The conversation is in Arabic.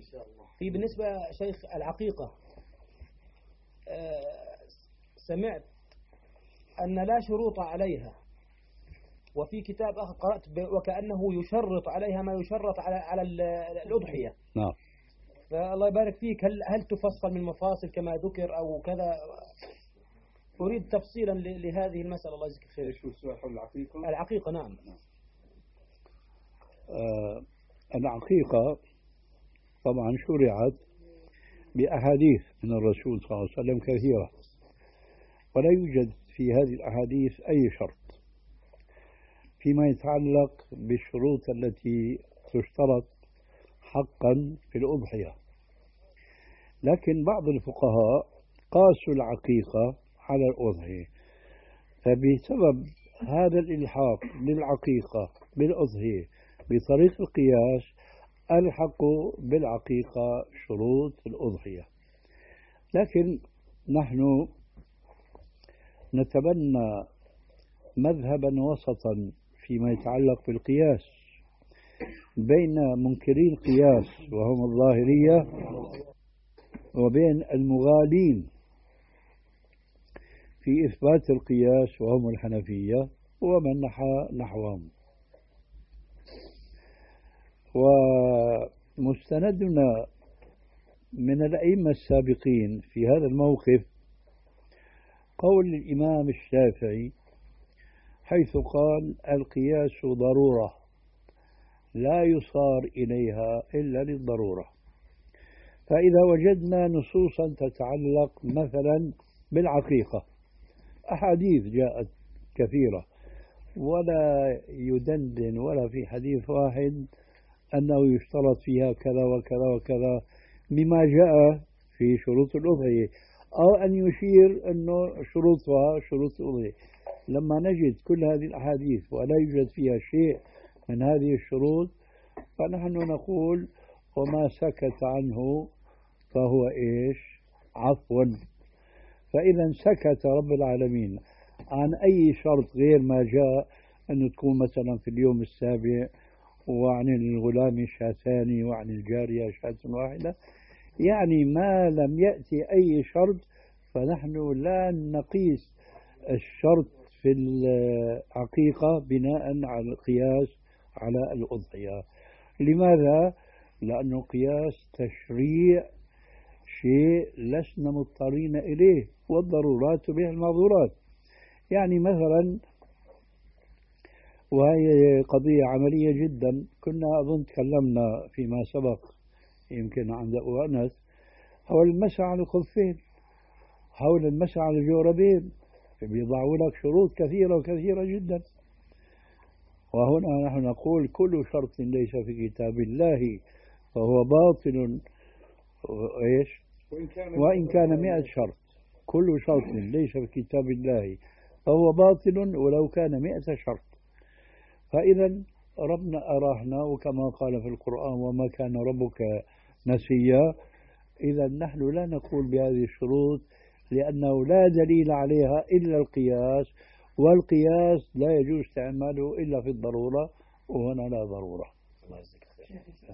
في بالنسبة شيخ العقيقة، سمعت أن لا شروط عليها، وفي كتاب آخر قرأت وكأنه يشرط عليها ما يشرط على الأضحية. نعم. فالله يبارك فيك، هل تفصل من مفاصل كما ذكر أو كذا؟ أريد تفصيلا لهذه المسألة. الله يجزيك خير. ايش هو السؤال حول العقيقة؟ العقيقة نعم. العقيقة طبعا شرعت بأحاديث من الرسول صلى الله عليه وسلم كثيرة، ولا يوجد في هذه الأحاديث أي شرط فيما يتعلق بالشروط التي تشترط حقا في الأضحية. لكن بعض الفقهاء قاسوا العقيقة على الأضحية، فبسبب هذا الإلحاق للعقيقة بالأضحية بطريق القياس ألحقوا بالعقيقة شروط الأضحية. لكن نحن نتبنى مذهبا وسطا فيما يتعلق بالقياس بين منكري القياس وهم الظاهرية، وبين المغالين في إثبات القياس وهم الحنفية ومن نحوهم. ومستندنا من الأئمة السابقين في هذا الموقف قول الإمام الشافعي حيث قال: القياس ضرورة لا يصار إليها إلا للضرورة. فإذا وجدنا نصوصا تتعلق مثلا بالعقيقة، أحاديث جاءت كثيرة، ولا يدندن ولا في حديث واحد أنه يشترط فيها كذا وكذا وكذا مما جاء في شروط الأضحية، أو أن يشير أنه شروطها شروط الأضحية. لما نجد كل هذه الأحاديث ولا يوجد فيها شيء من هذه الشروط، فنحن نقول: وما سكت عنه فهو إيش؟ عفو. فإذا سكت رب العالمين عن أي شرط غير ما جاء، أن تكون مثلا في اليوم السابع، وعن الغلام شاتان، وعن الجارية شاة واحدة، يعني ما لم يأتي أي شرط فنحن لا نقيس الشرط في العقيقة بناء على القياس على الأضحية. لماذا؟ لأنه قياس تشريع شيء لسنا مضطرين إليه، والضرورات تبيح المحظورات. يعني مثلا، وهي قضية عملية جدا، كنا أظن تكلمنا فيما سبق يمكن عند أبو أنس حول المسح على الخفين، حول المسح على الجوربين، بيضعوا لك شروط كثيرة وكثيرة جدا. وهنا نحن نقول: كل شرط ليس في كتاب الله فهو باطل، إيش؟ وإن كان 100 شرط. كل شرط ليس في كتاب الله فهو باطل ولو كان 100 شرط. فإذا ربنا أراحنا، وكما قال في القرآن: وما كان ربك نسيا. إذا نحن لا نقول بهذه الشروط، لأنه لا دليل عليها إلا القياس، والقياس لا يجوز استعماله إلا في الضرورة، وهنا لا ضرورة.